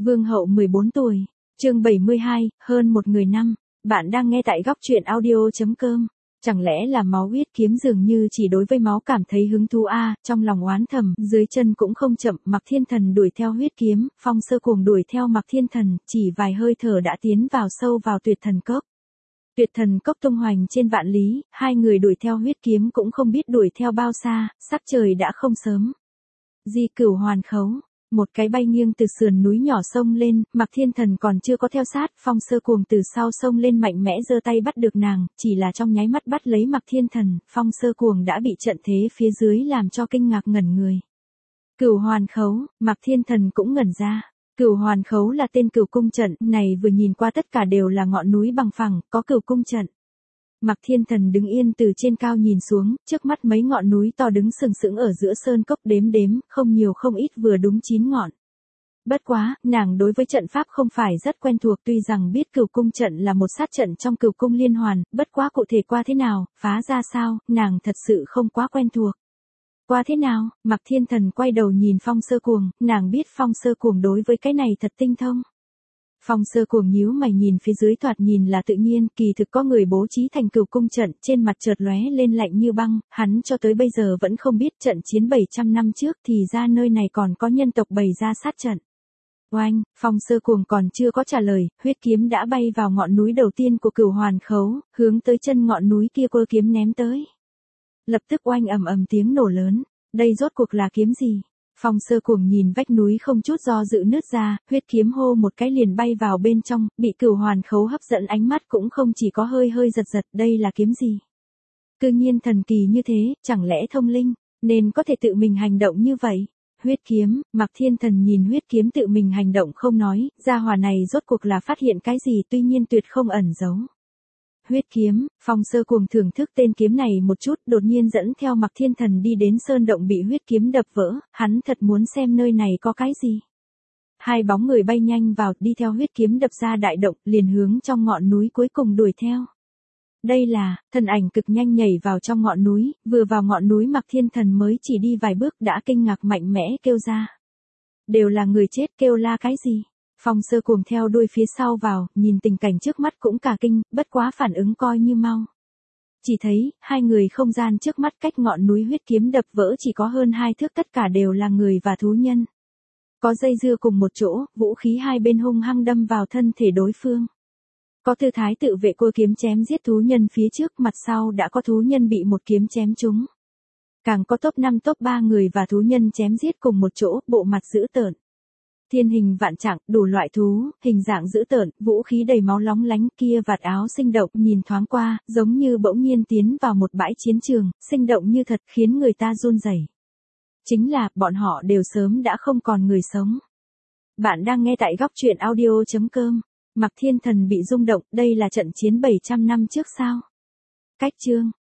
Vương hậu 14 tuổi, chương 72, hơn một người năm. Bạn đang nghe tại góc truyện audio.com. Chẳng lẽ là máu huyết kiếm dường như chỉ đối với máu cảm thấy hứng thú trong lòng oán thầm, dưới chân cũng không chậm, Mạc Thiên Thần đuổi theo huyết kiếm, Phong Sơ Cuồng đuổi theo Mạc Thiên Thần, chỉ vài hơi thở đã tiến vào sâu vào tuyệt thần cốc. Tuyệt thần cốc tung hoành trên vạn lý, hai người đuổi theo huyết kiếm cũng không biết đuổi theo bao xa, sắc trời đã không sớm. Di Cửu Hoàn Khấu. Một cái bay nghiêng từ sườn núi nhỏ sông lên, Mạc Thiên Thần còn chưa có theo sát, Phong Sơ Cuồng từ sau sông lên mạnh mẽ giơ tay bắt được nàng, chỉ là trong nháy mắt bắt lấy Mạc Thiên Thần, Phong Sơ Cuồng đã bị trận thế phía dưới làm cho kinh ngạc ngẩn người. Cửu Hoàn Khấu, Mạc Thiên Thần cũng ngẩn ra. Cửu Hoàn Khấu là tên cửu cung trận, này vừa nhìn qua tất cả đều là ngọn núi bằng phẳng, có cửu cung trận. Mạc Thiên Thần đứng yên từ trên cao nhìn xuống, trước mắt mấy ngọn núi to đứng sừng sững ở giữa sơn cốc đếm, không nhiều không ít vừa đúng 9 ngọn. Bất quá, nàng đối với trận pháp không phải rất quen thuộc, tuy rằng biết cửu cung trận là một sát trận trong cửu cung liên hoàn, bất quá cụ thể qua thế nào, phá ra sao, nàng thật sự không quá quen thuộc. Qua thế nào, Mạc Thiên Thần quay đầu nhìn Phong Sơ Cuồng, nàng biết Phong Sơ Cuồng đối với cái này thật tinh thông. Phong Sơ Cuồng nhíu mày nhìn phía dưới, thoạt nhìn là tự nhiên, kỳ thực có người bố trí thành cửu cung trận, trên mặt chợt lóe lên lạnh như băng, hắn cho tới bây giờ vẫn không biết trận chiến 700 năm trước thì ra nơi này còn có nhân tộc bày ra sát trận. Oanh, Phong Sơ Cuồng còn chưa có trả lời, huyết kiếm đã bay vào ngọn núi đầu tiên của Cửu Hoàn Khấu, hướng tới chân ngọn núi kia quơ kiếm ném tới. Lập tức oanh ầm ầm tiếng nổ lớn, đây rốt cuộc là kiếm gì? Phong Sơ Cuồng nhìn vách núi không chút do dự nứt ra, huyết kiếm hô một cái liền bay vào bên trong, bị Cửu Hoàn Khấu hấp dẫn ánh mắt cũng không chỉ có hơi giật, đây là kiếm gì? Cư nhiên thần kỳ như thế, chẳng lẽ thông linh, nên có thể tự mình hành động như vậy? Huyết kiếm, Mạc Thiên Thần nhìn huyết kiếm tự mình hành động không nói, gia hỏa này rốt cuộc là phát hiện cái gì, tuy nhiên tuyệt không ẩn giấu. Huyết kiếm, Phong Sơ Cuồng thưởng thức tên kiếm này một chút, đột nhiên dẫn theo Mạc Thiên Thần đi đến sơn động bị huyết kiếm đập vỡ, hắn thật muốn xem nơi này có cái gì. Hai bóng người bay nhanh vào, đi theo huyết kiếm đập ra đại động, liền hướng trong ngọn núi cuối cùng đuổi theo. Đây là, thân ảnh cực nhanh nhảy vào trong ngọn núi, vừa vào ngọn núi Mạc Thiên Thần mới chỉ đi vài bước đã kinh ngạc mạnh mẽ kêu ra. Đều là người chết, kêu la cái gì? Phong Sơ Cuồng theo đuôi phía sau vào, nhìn tình cảnh trước mắt cũng cả kinh, bất quá phản ứng coi như mau. Chỉ thấy, hai người không gian trước mắt cách ngọn núi huyết kiếm đập vỡ chỉ có hơn 2 thước, tất cả đều là người và thú nhân. Có dây dưa cùng một chỗ, vũ khí hai bên hung hăng đâm vào thân thể đối phương. Có tư thái tự vệ cua kiếm chém giết thú nhân phía trước, mặt sau đã có thú nhân bị một kiếm chém trúng. Càng có top 5 top 3 người và thú nhân chém giết cùng một chỗ, bộ mặt dữ tợn. Thiên hình vạn trạng, đủ loại thú, hình dạng dữ tợn, vũ khí đầy máu lóng lánh, kia vạt áo sinh động, nhìn thoáng qua, giống như bỗng nhiên tiến vào một bãi chiến trường, sinh động như thật, khiến người ta run rẩy. Chính là, bọn họ đều sớm đã không còn người sống. Bạn đang nghe tại góc truyện audio.com. Mạc Thiên Thần bị rung động, đây là trận chiến 700 năm trước sao? Cách chương.